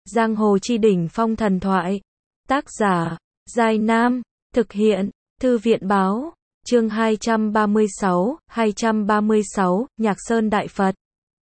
Giang hồ chi đỉnh phong thần thoại. Tác giả, Giai Nam. Thực hiện, Thư viện báo. Chương 236, Nhạc Sơn Đại Phật.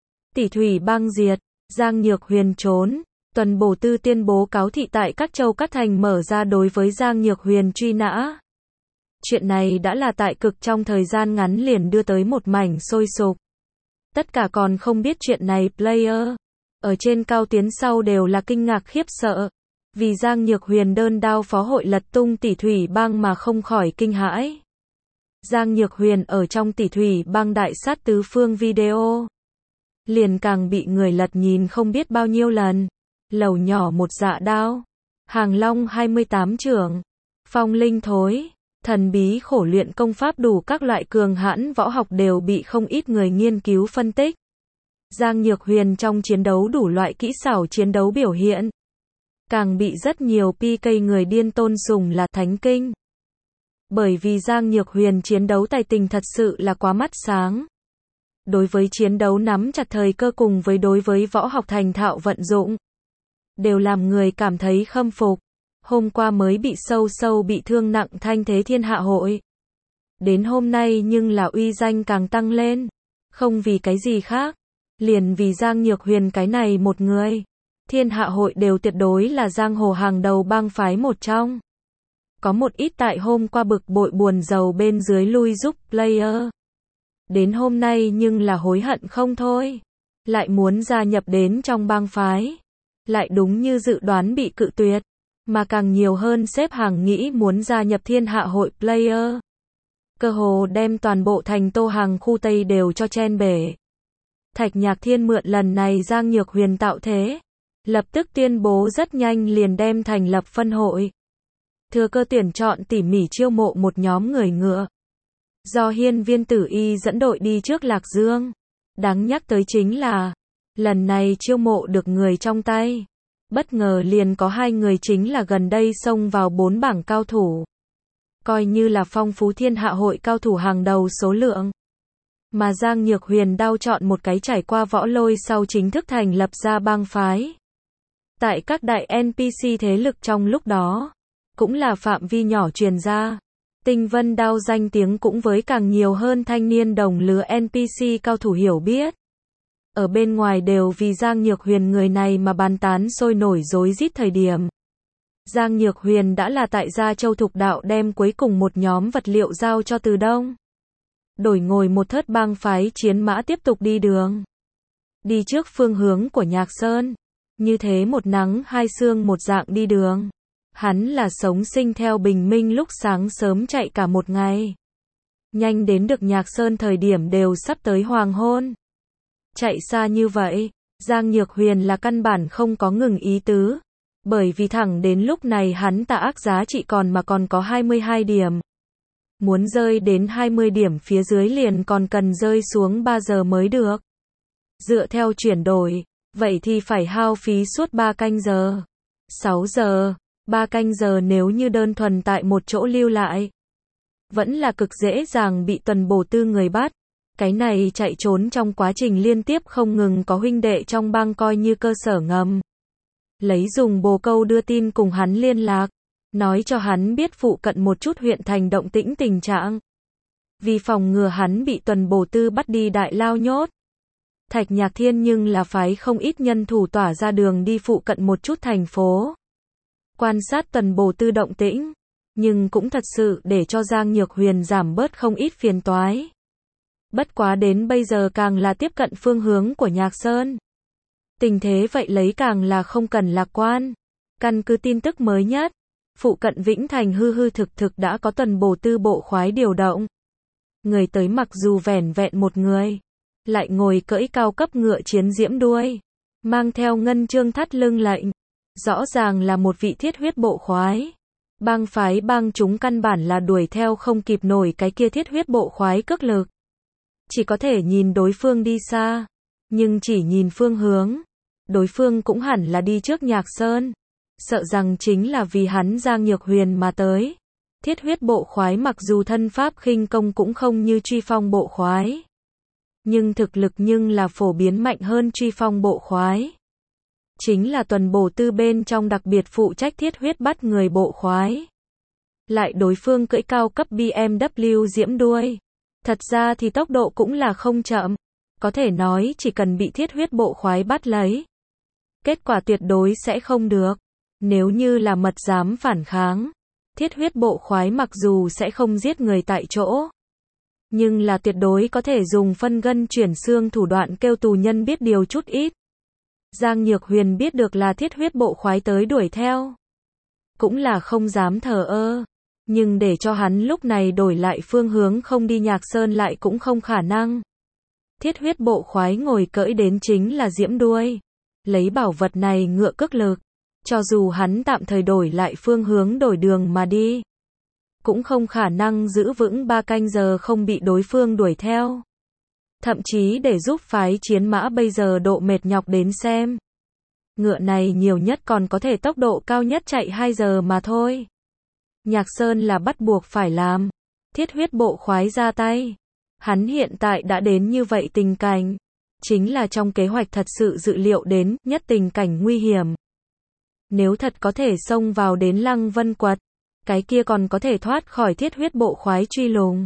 Tỷ thủy băng diệt, Giang Nhược Huyền trốn. Tuần Bổ Tư tuyên bố cáo thị tại các châu các thành mở ra đối với Giang Nhược Huyền truy nã. Chuyện này đã là tại cực trong thời gian ngắn liền đưa tới một mảnh sôi sục. Tất cả còn không biết chuyện này player ở trên cao tuyến sau đều là kinh ngạc khiếp sợ. Vì Giang Nhược Huyền đơn đao phó hội lật tung tỷ thủy băng mà không khỏi kinh hãi. Giang Nhược Huyền ở trong tỷ thủy băng đại sát tứ phương video. Liền càng bị người lật nhìn không biết bao nhiêu lần. Lầu nhỏ một dạ đao. Hàng long 28 trưởng. Phong linh thối. Thần bí khổ luyện công pháp đủ các loại cường hãn võ học đều bị không ít người nghiên cứu phân tích. Giang Nhược Huyền trong chiến đấu đủ loại kỹ xảo chiến đấu biểu hiện. Càng bị rất nhiều PK người điên tôn sùng là thánh kinh. Bởi vì Giang Nhược Huyền chiến đấu tài tình thật sự là quá mắt sáng. Đối với chiến đấu nắm chặt thời cơ cùng với đối với võ học thành thạo vận dụng. Đều làm người cảm thấy khâm phục. Hôm qua mới bị sâu bị thương nặng thanh thế thiên hạ hội. Đến hôm nay nhưng là uy danh càng tăng lên. Không vì cái gì khác. Liền vì Giang Nhược Huyền cái này một người. Thiên hạ hội đều tuyệt đối là giang hồ hàng đầu bang phái một trong. Có một ít tại hôm qua bực bội buồn rầu bên dưới lui giúp player. Đến hôm nay nhưng là hối hận không thôi. Lại muốn gia nhập đến trong bang phái. Lại đúng như dự đoán bị cự tuyệt. Mà càng nhiều hơn xếp hàng nghĩ muốn gia nhập thiên hạ hội player. Cơ hồ đem toàn bộ thành Tô Hàng khu Tây đều cho chen bể. Thạch Nhạc Thiên mượn lần này Giang Nhược Huyền tạo thế. Lập tức tuyên bố rất nhanh liền đem thành lập phân hội. Thừa cơ tuyển chọn tỉ mỉ chiêu mộ một nhóm người ngựa. Do Hiên Viên Tử Y dẫn đội đi trước Lạc Dương. Đáng nhắc tới chính là, lần này chiêu mộ được người trong tay. Bất ngờ liền có hai người chính là gần đây xông vào 4 bảng cao thủ. Coi như là phong phú thiên hạ hội cao thủ hàng đầu số lượng. Mà Giang Nhược Huyền đao chọn một cái trải qua võ lôi sau chính thức thành lập ra bang phái. Tại các đại NPC thế lực trong lúc đó, cũng là phạm vi nhỏ truyền ra. Tinh Vân đao danh tiếng cũng với càng nhiều hơn thanh niên đồng lứa NPC cao thủ hiểu biết. Ở bên ngoài đều vì Giang Nhược Huyền người này mà bàn tán sôi nổi rối rít thời điểm. Giang Nhược Huyền đã là tại Gia Châu Thục Đạo đem cuối cùng một nhóm vật liệu giao cho Từ Đông. Đổi ngồi một thớt bang phái chiến mã tiếp tục đi đường. Đi trước phương hướng của Nhạc Sơn. Như thế một nắng hai sương một dạng đi đường. Hắn là sống sinh theo bình minh lúc sáng sớm chạy cả một ngày. Nhanh đến được Nhạc Sơn thời điểm đều sắp tới hoàng hôn. Chạy xa như vậy, Giang Nhược Huyền là căn bản không có ngừng ý tứ. Bởi vì thẳng đến lúc này hắn tà ác giá trị còn có 22 điểm. Muốn rơi đến 20 điểm phía dưới liền còn cần rơi xuống 3 giờ mới được. Dựa theo chuyển đổi, vậy thì phải hao phí suốt 3 canh giờ. 6 giờ, 3 canh giờ nếu như đơn thuần tại một chỗ lưu lại. Vẫn là cực dễ dàng bị Tuần Bổ Tư người bắt. Cái này chạy trốn trong quá trình liên tiếp không ngừng có huynh đệ trong bang coi như cơ sở ngầm. Lấy dùng bồ câu đưa tin cùng hắn liên lạc. Nói cho hắn biết phụ cận một chút huyện thành động tĩnh tình trạng. Vì phòng ngừa hắn bị Tuần Bổ Tư bắt đi đại lao nhốt. Thạch Nhạc Thiên nhưng là phái không ít nhân thủ tỏa ra đường đi phụ cận một chút thành phố. Quan sát Tuần Bổ Tư động tĩnh. Nhưng cũng thật sự để cho Giang Nhược Huyền giảm bớt không ít phiền toái. Bất quá đến bây giờ càng là tiếp cận phương hướng của Nhạc Sơn. Tình thế vậy lấy càng là không cần lạc quan. Căn cứ tin tức mới nhất. Phụ cận Vĩnh Thành hư thực đã có Tuần Bổ Tư bộ khoái điều động. Người tới mặc dù vẻn vẹn một người. Lại ngồi cưỡi cao cấp ngựa chiến diễm đuôi. Mang theo ngân chương thắt lưng lệnh. Rõ ràng là một vị thiết huyết bộ khoái. Bang phái bang chúng căn bản là đuổi theo không kịp nổi cái kia thiết huyết bộ khoái cước lực. Chỉ có thể nhìn đối phương đi xa. Nhưng chỉ nhìn phương hướng. Đối phương cũng hẳn là đi trước Nhạc Sơn. Sợ rằng chính là vì hắn Giang Nhược Huyền mà tới. Thiết huyết bộ khoái mặc dù thân pháp khinh công cũng không như truy phong bộ khoái. Nhưng thực lực nhưng là phổ biến mạnh hơn truy phong bộ khoái. chính là tuần bổ tư bên trong đặc biệt phụ trách thiết huyết bắt người bộ khoái. Lại đối phương cưỡi cao cấp BMW diễm đuôi. Thật ra thì tốc độ cũng là không chậm. Có thể nói chỉ cần bị thiết huyết bộ khoái bắt lấy, kết quả tuyệt đối sẽ không được. Nếu như là mật dám phản kháng, thiết huyết bộ khoái mặc dù sẽ không giết người tại chỗ, nhưng là tuyệt đối có thể dùng phân gân chuyển xương thủ đoạn kêu tù nhân biết điều chút ít. Giang Nhược Huyền biết được là thiết huyết bộ khoái tới đuổi theo, cũng là không dám thờ ơ. Nhưng để cho hắn lúc này đổi lại phương hướng không đi Nhạc Sơn lại cũng không khả năng. Thiết huyết bộ khoái ngồi cưỡi đến chính là diễm đuôi. Lấy bảo vật này ngựa cước lực. Cho dù hắn tạm thời đổi lại phương hướng đổi đường mà đi, cũng không khả năng giữ vững 3 canh giờ không bị đối phương đuổi theo. Thậm chí để giúp phái chiến mã bây giờ độ mệt nhọc đến xem. Ngựa này nhiều nhất còn có thể tốc độ cao nhất chạy 2 giờ mà thôi. Nhạc Sơn là bắt buộc phải làm. Thiết huyết bộ khoái ra tay. Hắn hiện tại đã đến như vậy tình cảnh. Chính là trong kế hoạch thật sự dự liệu đến nhất tình cảnh nguy hiểm. Nếu thật có thể xông vào đến Lăng Vân Quật, cái kia còn có thể thoát khỏi thiết huyết bộ khoái truy lùng.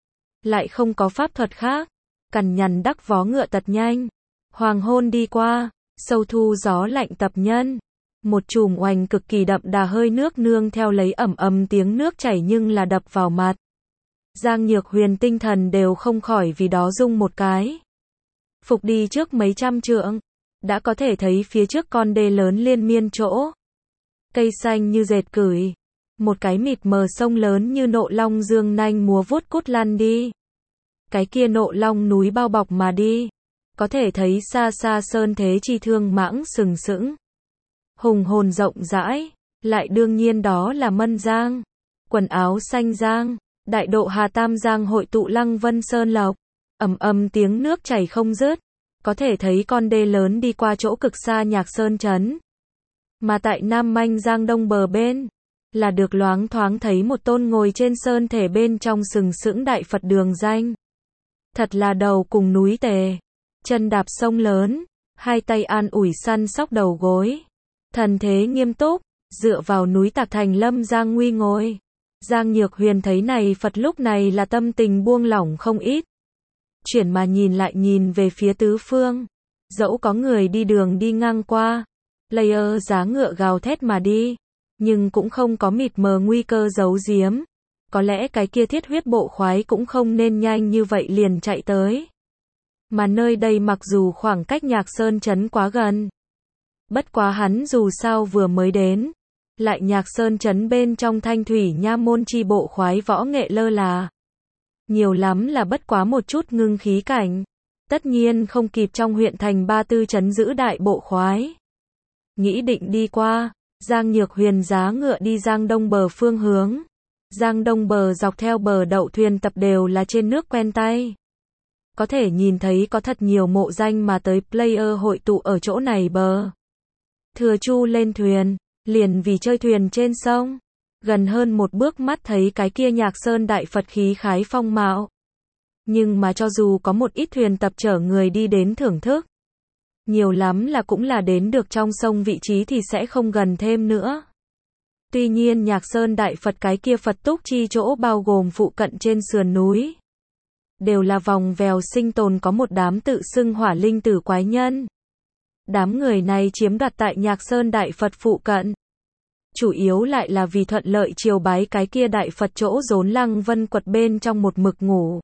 Lại không có pháp thuật khác. Cằn nhằn đắc vó ngựa tật nhanh. Hoàng hôn đi qua, sâu thu gió lạnh tập nhân. Một chùm oanh cực kỳ đậm đà hơi nước nương theo lấy ầm ầm tiếng nước chảy nhưng là đập vào mặt. Giang Nhược Huyền tinh thần đều không khỏi vì đó rung một cái. Phục đi trước mấy trăm trượng, đã có thể thấy phía trước con đê lớn liên miên chỗ. Cây xanh như dệt cửi, một cái mịt mờ sông lớn như nộ long dương nanh múa vuốt cút lăn đi. Cái kia nộ long núi bao bọc mà đi, có thể thấy xa xa sơn thế chi thương mãng sừng sững. Hùng hồn rộng rãi, lại đương nhiên đó là Mân Giang, quần áo xanh giang, đại độ Hà Tam Giang hội tụ Lăng Vân Sơn Lộc, ầm ầm tiếng nước chảy không dứt, có thể thấy con đê lớn đi qua chỗ cực xa Nhạc Sơn trấn. Mà tại Nam Manh Giang đông bờ bên, là được loáng thoáng thấy một tôn ngồi trên sơn thể bên trong sừng sững đại Phật đường danh. Thật là đầu cùng núi tề, chân đạp sông lớn, hai tay an ủi săn sóc đầu gối. Thần thế nghiêm túc, dựa vào núi Tạc Thành Lâm Giang nguy ngồi. Giang Nhược Huyền thấy này Phật lúc này là tâm tình buông lỏng không ít. Chuyển mà nhìn lại nhìn về phía tứ phương. Dẫu có người đi đường đi ngang qua, player giá ngựa gào thét mà đi, nhưng cũng không có mịt mờ nguy cơ giấu giếm. Có lẽ cái kia thiết huyết bộ khoái cũng không nên nhanh như vậy liền chạy tới. Mà nơi đây mặc dù khoảng cách Nhạc Sơn trấn quá gần, bất quá hắn dù sao vừa mới đến, lại Nhạc Sơn trấn bên trong Thanh Thủy Nha môn chi bộ khoái võ nghệ lơ là. Nhiều lắm là bất quá một chút ngưng khí cảnh. Tất nhiên không kịp trong huyện thành Ba Tư trấn giữ đại bộ khoái. Nghĩ định đi qua, Giang Nhược Huyền giá ngựa đi Giang Đông bờ phương hướng. Giang Đông bờ dọc theo bờ đậu thuyền tập đều là trên nước quen tay. Có thể nhìn thấy có thật nhiều mộ danh mà tới player hội tụ ở chỗ này bờ. Thừa Chu lên thuyền, liền vì chơi thuyền trên sông. Gần hơn một bước mắt thấy cái kia Nhạc Sơn đại Phật khí khái phong mạo. Nhưng mà cho dù có một ít thuyền tập chở người đi đến thưởng thức, nhiều lắm là cũng là đến được trong sông vị trí thì sẽ không gần thêm nữa. Tuy nhiên Nhạc Sơn đại Phật cái kia Phật túc chi chỗ bao gồm phụ cận trên sườn núi, đều là vòng vèo sinh tồn có một đám tự xưng hỏa linh tử quái nhân. Đám người này chiếm đoạt tại Nhạc Sơn đại Phật phụ cận. Chủ yếu lại là vì thuận lợi triều bái cái kia đại Phật chỗ rốn Lăng Vân Quật bên trong một mực ngủ.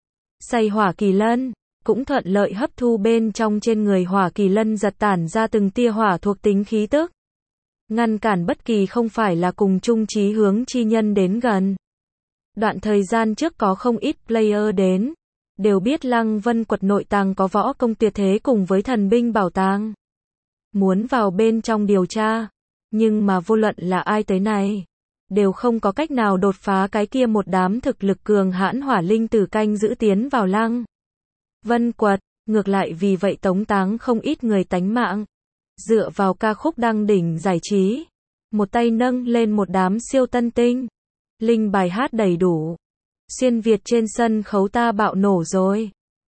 Say hỏa kỳ lân, cũng thuận lợi hấp thu bên trong trên người hỏa kỳ lân giật tản ra từng tia hỏa thuộc tính khí tức. Ngăn cản bất kỳ không phải là cùng chung chí hướng chi nhân đến gần. Đoạn thời gian trước có không ít player đến, đều biết Lăng Vân Quật nội tàng có võ công tuyệt thế cùng với thần binh bảo tàng. Muốn vào bên trong điều tra, nhưng mà vô luận là ai tới này, đều không có cách nào đột phá cái kia một đám thực lực cường hãn hỏa linh tử canh giữ tiến vào Lăng Vân Quật, ngược lại vì vậy tống táng không ít người tánh mạng. Dựa vào ca khúc đăng đỉnh giải trí, một tay nâng lên một đám siêu tân tinh, linh bài hát đầy đủ. Xuyên Việt trên sân khấu ta bạo nổ rồi.